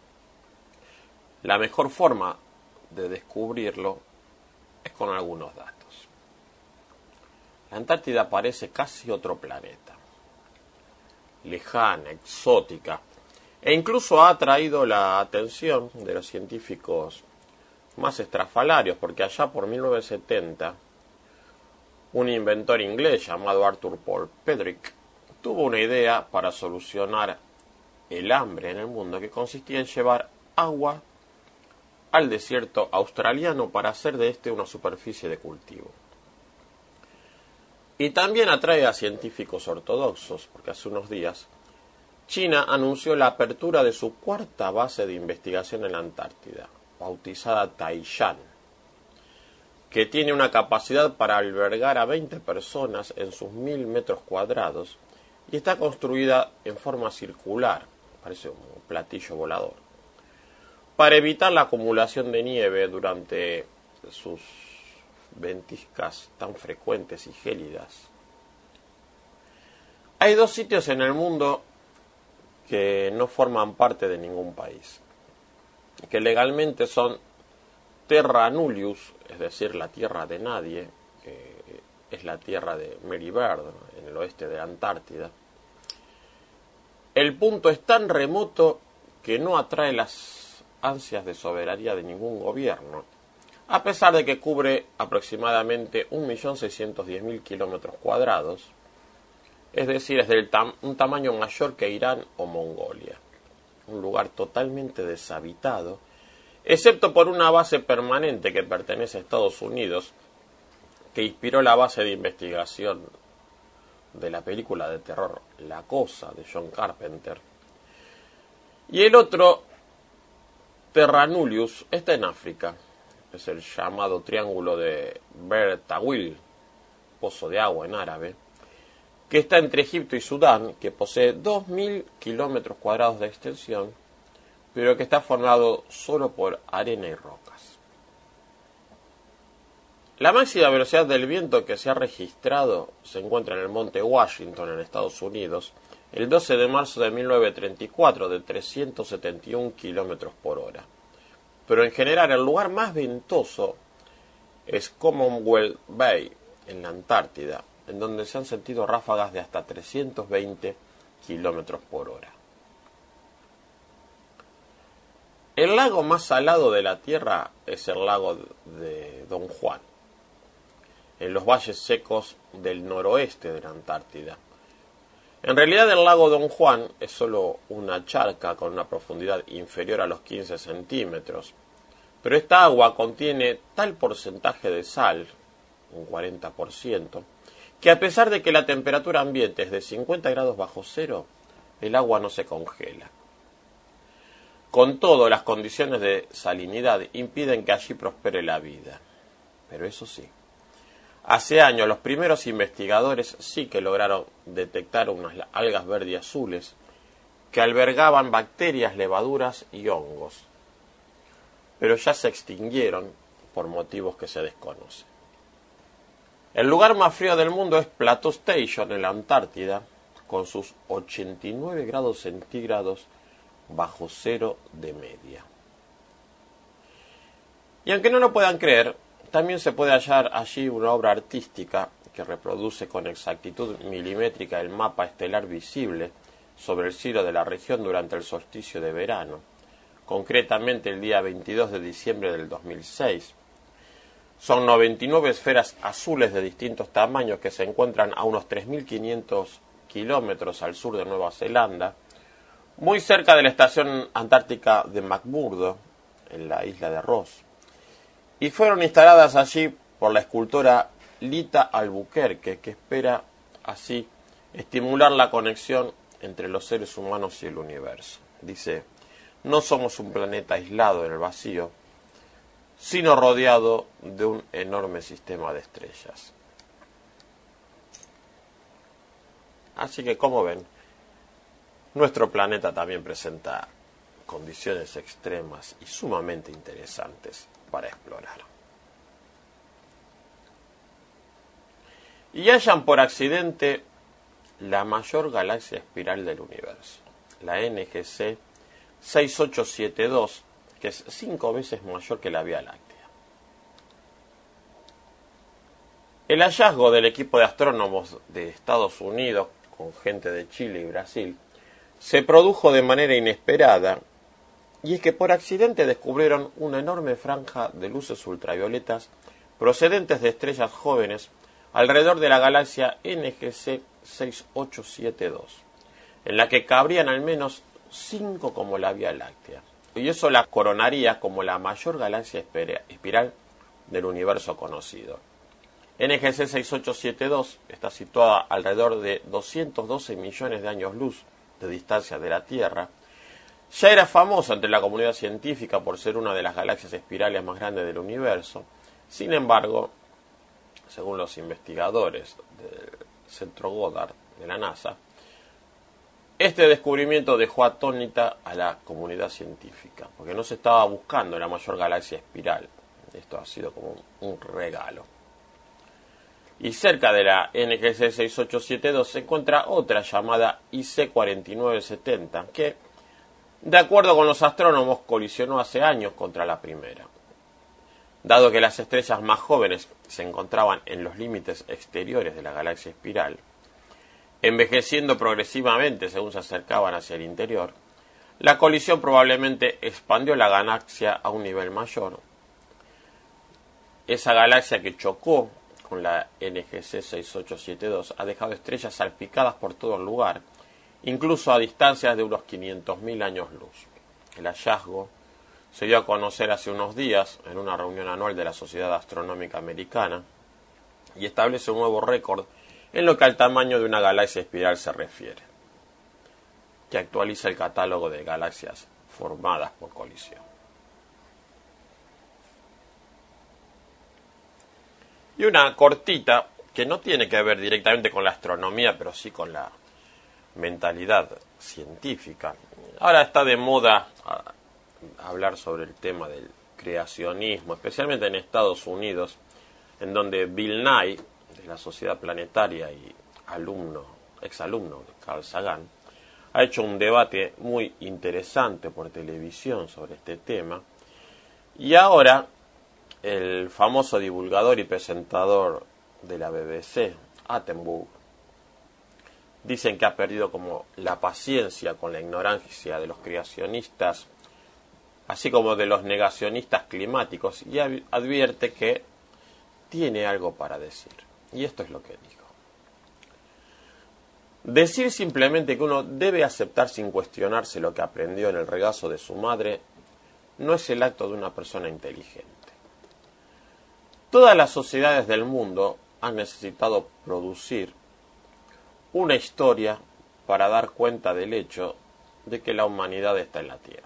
La mejor forma de descubrirlo es con algunos datos. La Antártida parece casi otro planeta, lejana, exótica, e incluso ha atraído la atención de los científicos más estrafalarios, porque allá por mil novecientos setenta, un inventor inglés llamado Arthur Paul Pedrick tuvo una idea para solucionar el hambre en el mundo, que consistía en llevar agua al desierto australiano para hacer de este una superficie de cultivo. Y también atrae a científicos ortodoxos, porque hace unos días China anunció la apertura de su cuarta base de investigación en la Antártida, bautizada Taishan, que tiene una capacidad para albergar a veinte personas en sus mil metros cuadrados y está construida en forma circular, parece un platillo volador, para evitar la acumulación de nieve durante sus ventiscas tan frecuentes y gélidas. Hay dos sitios en el mundo que no forman parte de ningún país, que legalmente son Terra Nullius, es decir, la tierra de nadie, que es la tierra de Mary Bird, en el oeste de la Antártida. El punto es tan remoto que no atrae las ansias de soberanía de ningún gobierno, a pesar de que cubre aproximadamente un millón seiscientos diez mil kilómetros cuadrados, es decir, es de tam- un tamaño mayor que Irán o Mongolia, un lugar totalmente deshabitado, excepto por una base permanente que pertenece a Estados Unidos, que inspiró la base de investigación de la película de terror La Cosa, de John Carpenter. Y el otro, Terra Nullius, está en África. Es el llamado Triángulo de Bertawil, pozo de agua en árabe, que está entre Egipto y Sudán, que posee dos mil kilómetros cuadrados de extensión, pero que está formado solo por arena y rocas. La máxima velocidad del viento que se ha registrado se encuentra en el monte Washington, en Estados Unidos, el doce de marzo de mil novecientos treinta y cuatro, de trescientos setenta y un kilómetros por hora. Pero en general el lugar más ventoso es Commonwealth Bay, en la Antártida, en donde se han sentido ráfagas de hasta trescientos veinte kilómetros por hora. El lago más salado de la Tierra es el lago de Don Juan, en los valles secos del noroeste de la Antártida. En realidad el lago Don Juan es solo una charca con una profundidad inferior a los quince centímetros, pero esta agua contiene tal porcentaje de sal, un cuarenta por ciento, que a pesar de que la temperatura ambiente es de cincuenta grados bajo cero, el agua no se congela. Con todo, las condiciones de salinidad impiden que allí prospere la vida. Pero eso sí, hace años los primeros investigadores sí que lograron detectar unas algas verde y azules que albergaban bacterias, levaduras y hongos, pero ya se extinguieron por motivos que se desconocen. El lugar más frío del mundo es Plateau Station, en la Antártida, con sus ochenta y nueve grados centígrados bajo cero de media. Y aunque no lo puedan creer, también se puede hallar allí una obra artística que reproduce con exactitud milimétrica el mapa estelar visible sobre el cielo de la región durante el solsticio de verano, concretamente el día veintidós de diciembre del dos mil seis. Son noventa y nueve esferas azules de distintos tamaños que se encuentran a unos tres mil quinientos kilómetros al sur de Nueva Zelanda, muy cerca de la estación antártica de McMurdo, en la isla de Ross, y fueron instaladas allí por la escultora Lita Albuquerque, que espera así estimular la conexión entre los seres humanos y el universo. Dice: no somos un planeta aislado en el vacío, sino rodeado de un enorme sistema de estrellas. Así que, como ven, nuestro planeta también presenta condiciones extremas y sumamente interesantes para explorar. Y hallan por accidente la mayor galaxia espiral del universo, la N G C seis ocho siete dos, que es cinco veces mayor que la Vía Láctea. El hallazgo del equipo de astrónomos de Estados Unidos, con gente de Chile y Brasil, se produjo de manera inesperada, y es que por accidente descubrieron una enorme franja de luces ultravioletas procedentes de estrellas jóvenes alrededor de la galaxia N G C seis ocho siete dos, en la que cabrían al menos cinco como la Vía Láctea, y eso la coronaría como la mayor galaxia espiral del universo conocido. N G C seis ocho siete dos está situada alrededor de doscientos doce millones de años luz de distancia de la Tierra. Ya era famosa entre la comunidad científica por ser una de las galaxias espirales más grandes del universo. Sin embargo, según los investigadores del Centro Goddard de la NASA, este descubrimiento dejó atónita a la comunidad científica, porque no se estaba buscando la mayor galaxia espiral. Esto ha sido como un regalo. Y cerca de la N G C seis ocho siete dos se encuentra otra llamada I C cuarenta y nueve setenta, que, de acuerdo con los astrónomos, colisionó hace años contra la primera. Dado que las estrellas más jóvenes se encontraban en los límites exteriores de la galaxia espiral, envejeciendo progresivamente según se acercaban hacia el interior, la colisión probablemente expandió la galaxia a un nivel mayor. Esa galaxia que chocó con la N G C seis ocho siete dos ha dejado estrellas salpicadas por todo el lugar, incluso a distancias de unos quinientos mil años luz. El hallazgo se dio a conocer hace unos días en una reunión anual de la Sociedad Astronómica Americana y establece un nuevo récord en lo que al tamaño de una galaxia espiral se refiere, que actualiza el catálogo de galaxias formadas por colisión. Y una cortita que no tiene que ver directamente con la astronomía, pero sí con la mentalidad científica. Ahora está de moda hablar sobre el tema del creacionismo, especialmente en Estados Unidos, en donde Bill Nye, de la Sociedad Planetaria y alumno, exalumno de Carl Sagan, ha hecho un debate muy interesante por televisión sobre este tema. Y ahora el famoso divulgador y presentador de la B B C, Attenborough, dicen que ha perdido como la paciencia con la ignorancia de los creacionistas, así como de los negacionistas climáticos, y advierte que tiene algo para decir. Y esto es lo que dijo. Decir simplemente que uno debe aceptar sin cuestionarse lo que aprendió en el regazo de su madre no es el acto de una persona inteligente. Todas las sociedades del mundo han necesitado producir una historia para dar cuenta del hecho de que la humanidad está en la Tierra.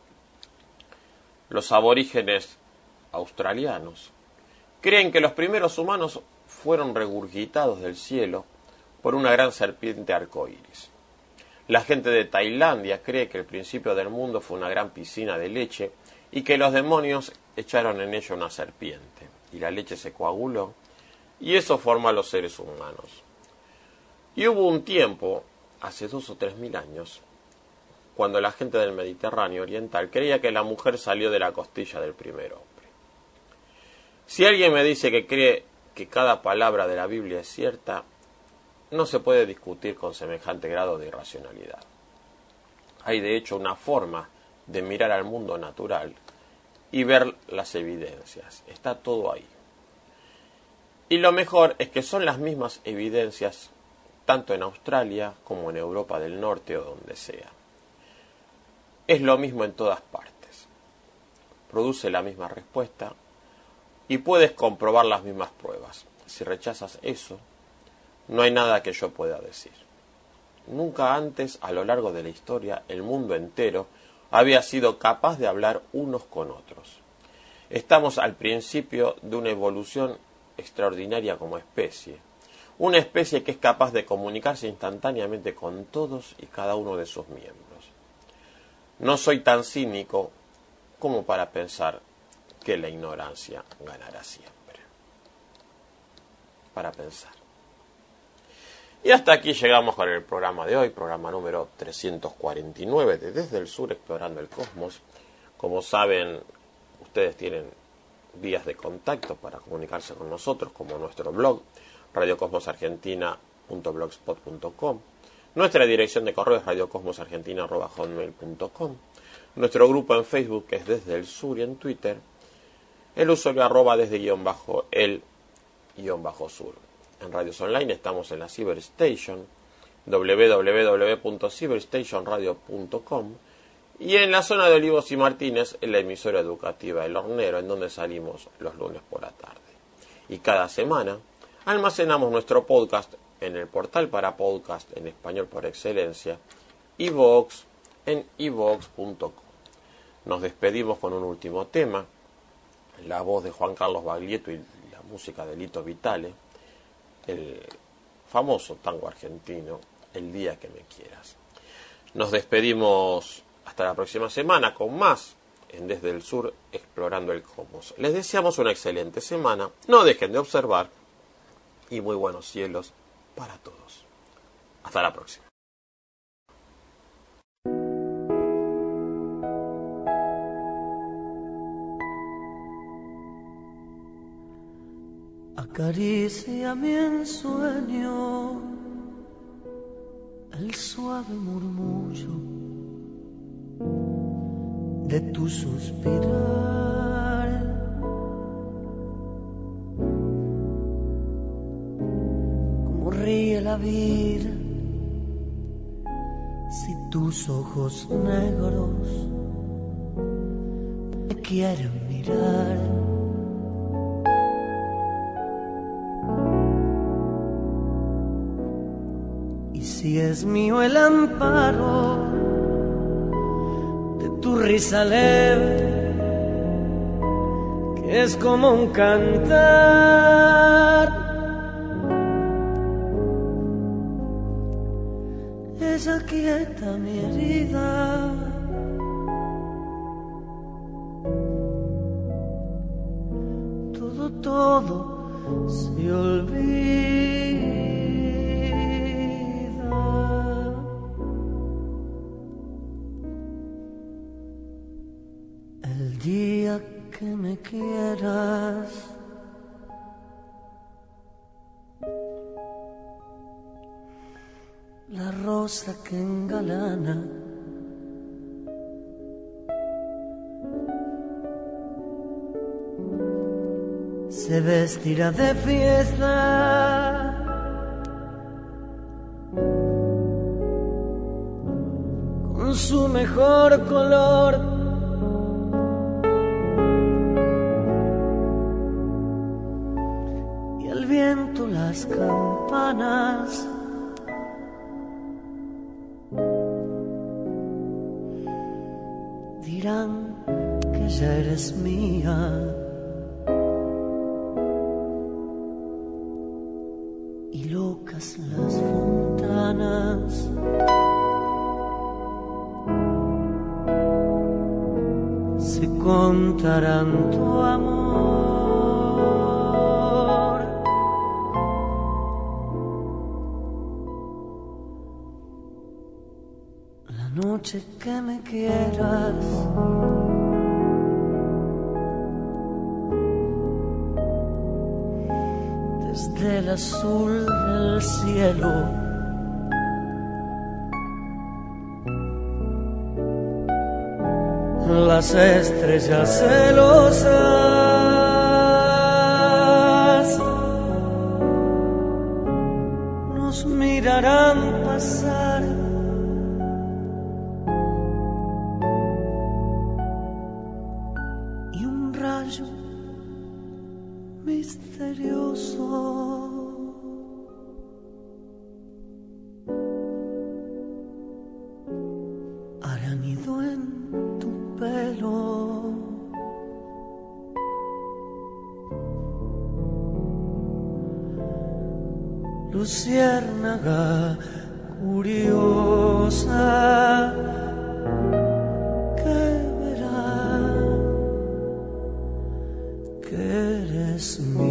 Los aborígenes australianos creen que los primeros humanos fueron regurgitados del cielo por una gran serpiente arcoíris. La gente de Tailandia cree que el principio del mundo fue una gran piscina de leche y que los demonios echaron en ella una serpiente y la leche se coaguló y eso forma a los seres humanos. Y hubo un tiempo, hace dos o tres mil años, cuando la gente del Mediterráneo oriental creía que la mujer salió de la costilla del primer hombre. Si alguien me dice que cree que cada palabra de la Biblia es cierta, no se puede discutir con semejante grado de irracionalidad. Hay de hecho una forma de mirar al mundo natural y ver las evidencias. Está todo ahí. Y lo mejor es que son las mismas evidencias tanto en Australia como en Europa del Norte o donde sea. Es lo mismo en todas partes. Produce la misma respuesta y puedes comprobar las mismas pruebas. Si rechazas eso, no hay nada que yo pueda decir. Nunca antes, a lo largo de la historia, el mundo entero había sido capaz de hablar unos con otros. Estamos al principio de una evolución extraordinaria como especie. Una especie que es capaz de comunicarse instantáneamente con todos y cada uno de sus miembros. No soy tan cínico como para pensar que la ignorancia ganará siempre. Para pensar. Y hasta aquí llegamos con el programa de hoy, programa número trescientos cuarenta y nueve de Desde el Sur Explorando el Cosmos. Como saben, ustedes tienen vías de contacto para comunicarse con nosotros, como nuestro blog, radio cosmos argentina punto blogspot punto com, nuestra dirección de correo es radio cosmos argentina arroba hotmail punto com, nuestro grupo en Facebook es Desde el Sur y en Twitter, el usuario arroba desde guión bajo el guión bajo sur. En radios online estamos en la Cyberstation, doble u doble u doble u punto cyberstation radio punto com, y en la zona de Olivos y Martínez, en la emisora educativa El Hornero, en donde salimos los lunes por la tarde. Y cada semana almacenamos nuestro podcast en el portal para podcast en español por excelencia, iVoox, en iVoox punto com. Nos despedimos con un último tema, la voz de Juan Carlos Baglietto y la música de Lito Vitale, el famoso tango argentino, El día que me quieras. Nos despedimos hasta la próxima semana con más en Desde el Sur Explorando el Cosmos. Les deseamos una excelente semana, no dejen de observar y muy buenos cielos para todos. Hasta la próxima. Acaricia mi ensueño el suave murmullo de tu suspirar, como ríe la vida si tus ojos negros me quieren mirar. Si es mío el amparo de tu risa leve, que es como un cantar, ella quieta mi herida, todo, todo se olvida. El día que me quieras, la rosa que engalana se vestirá de fiesta, con su mejor color. Viento las campanas dirán que ya eres mía, y locas las fontanas se contarán tu amor. Noche que me quieras, desde el azul del cielo las estrellas celosas nos miran mirarán pasar. Y un rayo misterioso hará nido en tu pelo. Luciérnaga curiosa que verá que eres mi